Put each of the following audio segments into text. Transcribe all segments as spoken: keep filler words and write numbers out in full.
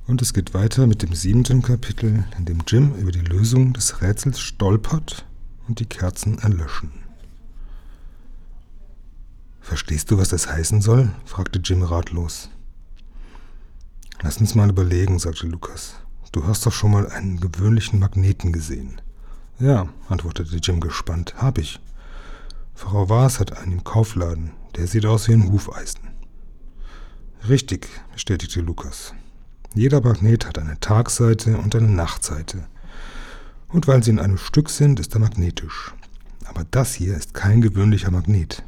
Und es geht weiter mit dem siebenten Kapitel, in dem Jim über die Lösung des Rätsels stolpert und die Kerzen erlöschen. »Verstehst du, was das heißen soll?« fragte Jim ratlos. »Lass uns mal überlegen«, sagte Lukas. »Du hast doch schon mal einen gewöhnlichen Magneten gesehen.« »Ja«, antwortete Jim gespannt, »hab ich. Frau Waas hat einen im Kaufladen, der sieht aus wie ein Hufeisen.« »Richtig«, bestätigte Lukas. »Jeder Magnet hat eine Tagseite und eine Nachtseite. Und weil sie in einem Stück sind, ist er magnetisch. Aber das hier ist kein gewöhnlicher Magnet.«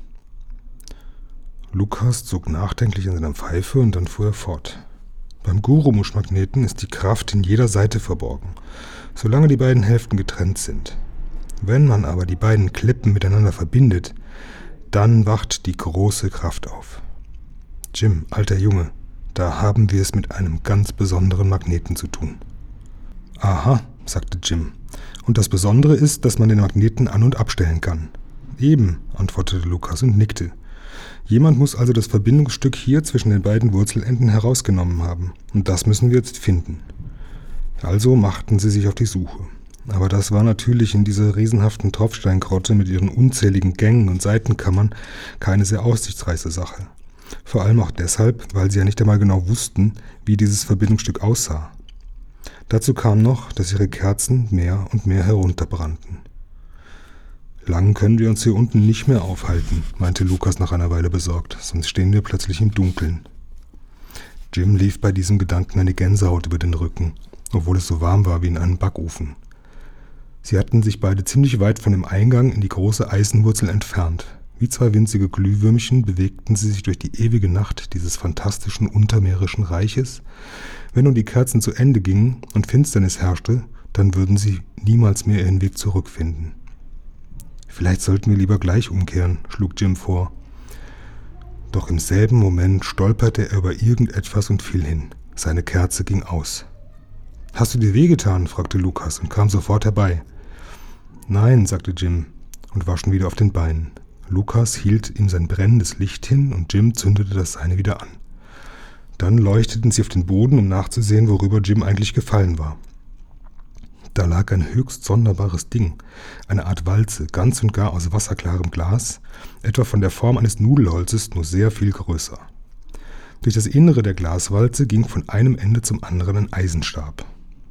Lukas zog nachdenklich an seiner Pfeife und dann fuhr er fort. »Beim Gurumusch-Magneten ist die Kraft in jeder Seite verborgen, solange die beiden Hälften getrennt sind. Wenn man aber die beiden Klippen miteinander verbindet, dann wacht die große Kraft auf. Jim, alter Junge, da haben wir es mit einem ganz besonderen Magneten zu tun.« »Aha«, sagte Jim. »Und das Besondere ist, dass man den Magneten an- und abstellen kann.« »Eben«, antwortete Lukas und nickte. »Jemand muss also das Verbindungsstück hier zwischen den beiden Wurzelenden herausgenommen haben. Und das müssen wir jetzt finden.« Also machten sie sich auf die Suche. Aber das war natürlich in dieser riesenhaften Tropfsteingrotte mit ihren unzähligen Gängen und Seitenkammern keine sehr aussichtsreiche Sache. Vor allem auch deshalb, weil sie ja nicht einmal genau wussten, wie dieses Verbindungsstück aussah. Dazu kam noch, dass ihre Kerzen mehr und mehr herunterbrannten. »Lang können wir uns hier unten nicht mehr aufhalten«, meinte Lukas nach einer Weile besorgt, »sonst stehen wir plötzlich im Dunkeln.« Jim lief bei diesem Gedanken eine Gänsehaut über den Rücken, obwohl es so warm war wie in einem Backofen. Sie hatten sich beide ziemlich weit von dem Eingang in die große Eisenwurzel entfernt. Wie zwei winzige Glühwürmchen bewegten sie sich durch die ewige Nacht dieses fantastischen untermeerischen Reiches. Wenn nun die Kerzen zu Ende gingen und Finsternis herrschte, dann würden sie niemals mehr ihren Weg zurückfinden. »Vielleicht sollten wir lieber gleich umkehren«, schlug Jim vor. Doch im selben Moment stolperte er über irgendetwas und fiel hin. Seine Kerze ging aus. »Hast du dir wehgetan?« fragte Lukas und kam sofort herbei. »Nein«, sagte Jim und war schon wieder auf den Beinen. Lukas hielt ihm sein brennendes Licht hin und Jim zündete das seine wieder an. Dann leuchteten sie auf den Boden, um nachzusehen, worüber Jim eigentlich gefallen war. Da lag ein höchst sonderbares Ding, eine Art Walze, ganz und gar aus wasserklarem Glas, etwa von der Form eines Nudelholzes, nur sehr viel größer. Durch das Innere der Glaswalze ging von einem Ende zum anderen ein Eisenstab.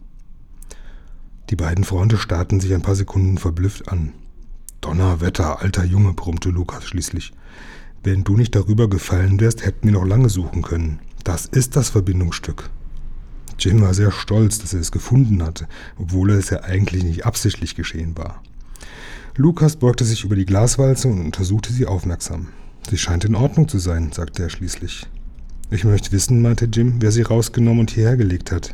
Die beiden Freunde starrten sich ein paar Sekunden verblüfft an. »Donnerwetter, alter Junge«, brummte Lukas schließlich. »Wenn du nicht darüber gefallen wärst, hätten wir noch lange suchen können. Das ist das Verbindungsstück.« Jim war sehr stolz, dass er es gefunden hatte, obwohl es ja eigentlich nicht absichtlich geschehen war. Lukas beugte sich über die Glaswalze und untersuchte sie aufmerksam. »Sie scheint in Ordnung zu sein«, sagte er schließlich. »Ich möchte wissen«, meinte Jim, »wer sie rausgenommen und hierher gelegt hat.«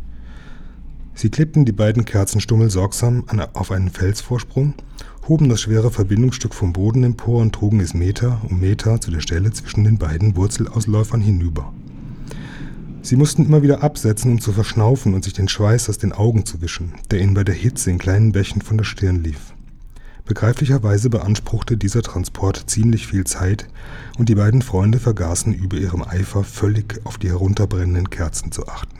Sie klippten die beiden Kerzenstummel sorgsam an, auf einen Felsvorsprung, hoben das schwere Verbindungsstück vom Boden empor und trugen es Meter um Meter zu der Stelle zwischen den beiden Wurzelausläufern hinüber. Sie mussten immer wieder absetzen, um zu verschnaufen und sich den Schweiß aus den Augen zu wischen, der ihnen bei der Hitze in kleinen Bächen von der Stirn lief. Begreiflicherweise beanspruchte dieser Transport ziemlich viel Zeit und die beiden Freunde vergaßen über ihrem Eifer völlig auf die herunterbrennenden Kerzen zu achten.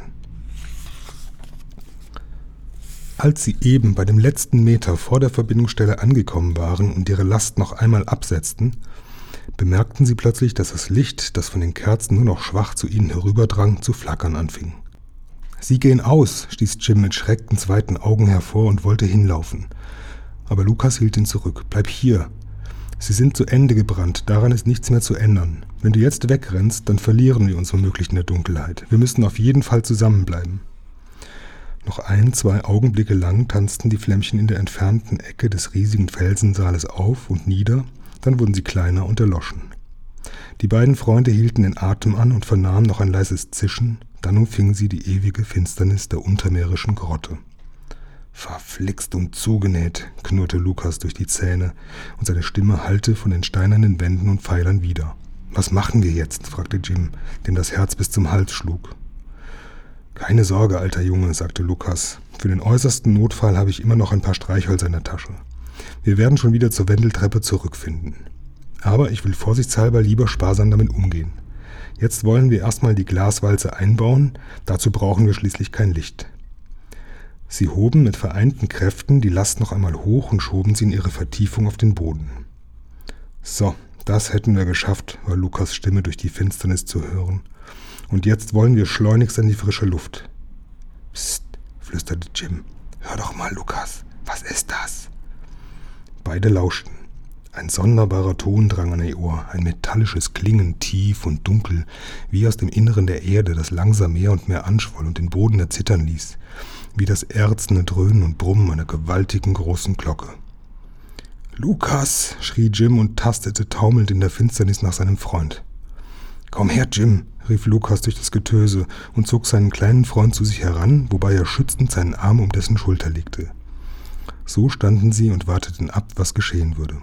Als sie eben bei dem letzten Meter vor der Verbindungsstelle angekommen waren und ihre Last noch einmal absetzten, bemerkten sie plötzlich, dass das Licht, das von den Kerzen nur noch schwach zu ihnen herüberdrang, zu flackern anfing. »Sie gehen aus«, stieß Jim mit schreckten zweiten Augen hervor und wollte hinlaufen. Aber Lukas hielt ihn zurück. »Bleib hier. Sie sind zu Ende gebrannt, daran ist nichts mehr zu ändern. Wenn du jetzt wegrennst, dann verlieren wir uns womöglich in der Dunkelheit. Wir müssen auf jeden Fall zusammenbleiben.« Noch ein, zwei Augenblicke lang tanzten die Flämmchen in der entfernten Ecke des riesigen Felsensaales auf und nieder, dann wurden sie kleiner und erloschen. Die beiden Freunde hielten den Atem an und vernahmen noch ein leises Zischen, dann umfing sie die ewige Finsternis der untermeerischen Grotte. »Verflixt und zugenäht«, knurrte Lukas durch die Zähne, und seine Stimme hallte von den steinernen Wänden und Pfeilern wider. »Was machen wir jetzt?« fragte Jim, dem das Herz bis zum Hals schlug. »Keine Sorge, alter Junge«, sagte Lukas. »Für den äußersten Notfall habe ich immer noch ein paar Streichhölzer in der Tasche. Wir werden schon wieder zur Wendeltreppe zurückfinden. Aber ich will vorsichtshalber lieber sparsam damit umgehen. Jetzt wollen wir erstmal die Glaswalze einbauen, dazu brauchen wir schließlich kein Licht. Sie hoben mit vereinten Kräften die Last noch einmal hoch und schoben sie in ihre Vertiefung auf den Boden. So, das hätten wir geschafft, war Lukas' Stimme durch die Finsternis zu hören. Und jetzt wollen wir schleunigst an die frische Luft. Psst, flüsterte Jim. Hör doch mal, Lukas, was ist das? Beide lauschten. Ein sonderbarer Ton drang an ihr Ohr, ein metallisches Klingen, tief und dunkel, wie aus dem Inneren der Erde, das langsam mehr und mehr anschwoll und den Boden erzittern ließ, wie das erzende Dröhnen und Brummen einer gewaltigen großen Glocke. »Lukas«, schrie Jim und tastete taumelnd in der Finsternis nach seinem Freund. »Komm her, Jim«, rief Lukas durch das Getöse und zog seinen kleinen Freund zu sich heran, wobei er schützend seinen Arm um dessen Schulter legte. So standen sie und warteten ab, was geschehen würde.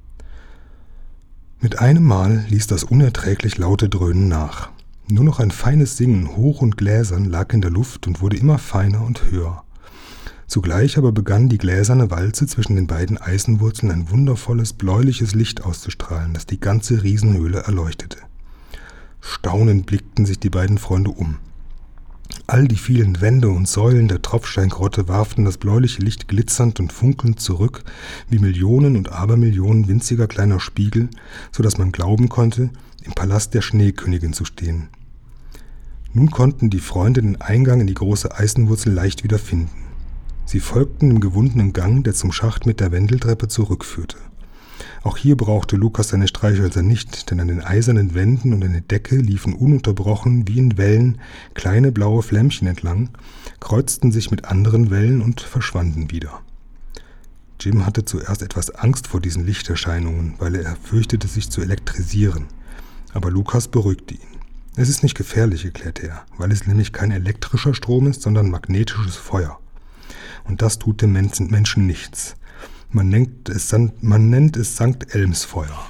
Mit einem Mal ließ das unerträglich laute Dröhnen nach. Nur noch ein feines Singen, hoch und gläsern, lag in der Luft und wurde immer feiner und höher. Zugleich aber begann die gläserne Walze zwischen den beiden Eisenwurzeln ein wundervolles, bläuliches Licht auszustrahlen, das die ganze Riesenhöhle erleuchtete. Staunend blickten sich die beiden Freunde um. All die vielen Wände und Säulen der Tropfsteingrotte warfen das bläuliche Licht glitzernd und funkelnd zurück, wie Millionen und Abermillionen winziger kleiner Spiegel, so dass man glauben konnte, im Palast der Schneekönigin zu stehen. Nun konnten die Freunde den Eingang in die große Eisenwurzel leicht wieder finden. Sie folgten dem gewundenen Gang, der zum Schacht mit der Wendeltreppe zurückführte. Auch hier brauchte Lukas seine Streichhölzer nicht, denn an den eisernen Wänden und an der Decke liefen ununterbrochen wie in Wellen kleine blaue Flämmchen entlang, kreuzten sich mit anderen Wellen und verschwanden wieder. Jim hatte zuerst etwas Angst vor diesen Lichterscheinungen, weil er fürchtete, sich zu elektrisieren. Aber Lukas beruhigte ihn. Es ist nicht gefährlich, erklärte er, weil es nämlich kein elektrischer Strom ist, sondern magnetisches Feuer. Und das tut dem Menschen nichts. Man nennt es, man nennt es Sankt Elmsfeuer.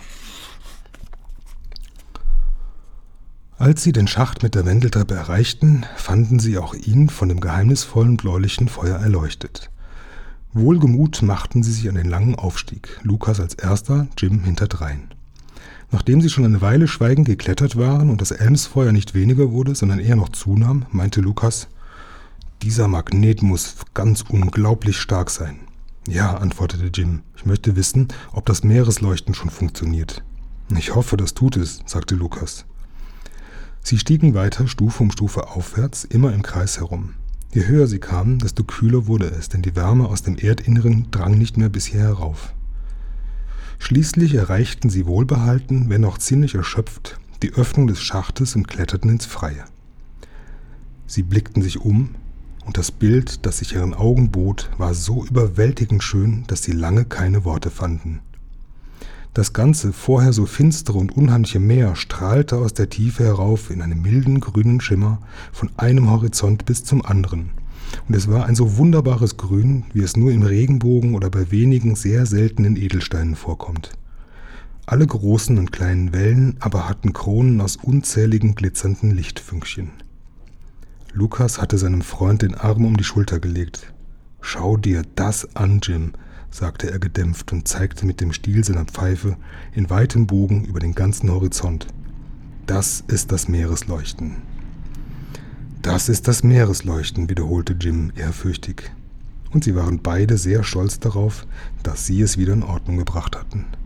Als sie den Schacht mit der Wendeltreppe erreichten, fanden sie auch ihn von dem geheimnisvollen bläulichen Feuer erleuchtet. Wohlgemut machten sie sich an den langen Aufstieg, Lukas als erster, Jim hinterdrein. Nachdem sie schon eine Weile schweigend geklettert waren und das Elmsfeuer nicht weniger wurde, sondern eher noch zunahm, meinte Lukas: »Dieser Magnet muss ganz unglaublich stark sein.« »Ja«, antwortete Jim, »ich möchte wissen, ob das Meeresleuchten schon funktioniert.« »Ich hoffe, das tut es«, sagte Lukas. Sie stiegen weiter Stufe um Stufe aufwärts, immer im Kreis herum. Je höher sie kamen, desto kühler wurde es, denn die Wärme aus dem Erdinneren drang nicht mehr bis hier herauf. Schließlich erreichten sie wohlbehalten, wenn auch ziemlich erschöpft, die Öffnung des Schachtes und kletterten ins Freie. Sie blickten sich um, und das Bild, das sich ihren Augen bot, war so überwältigend schön, dass sie lange keine Worte fanden. Das ganze, vorher so finstere und unheimliche Meer strahlte aus der Tiefe herauf in einem milden grünen Schimmer von einem Horizont bis zum anderen. Und es war ein so wunderbares Grün, wie es nur im Regenbogen oder bei wenigen sehr seltenen Edelsteinen vorkommt. Alle großen und kleinen Wellen aber hatten Kronen aus unzähligen glitzernden Lichtfünkchen. Lukas hatte seinem Freund den Arm um die Schulter gelegt. »Schau dir das an, Jim«, sagte er gedämpft und zeigte mit dem Stiel seiner Pfeife in weitem Bogen über den ganzen Horizont. »Das ist das Meeresleuchten.« »Das ist das Meeresleuchten«, wiederholte Jim ehrfürchtig. Und sie waren beide sehr stolz darauf, dass sie es wieder in Ordnung gebracht hatten.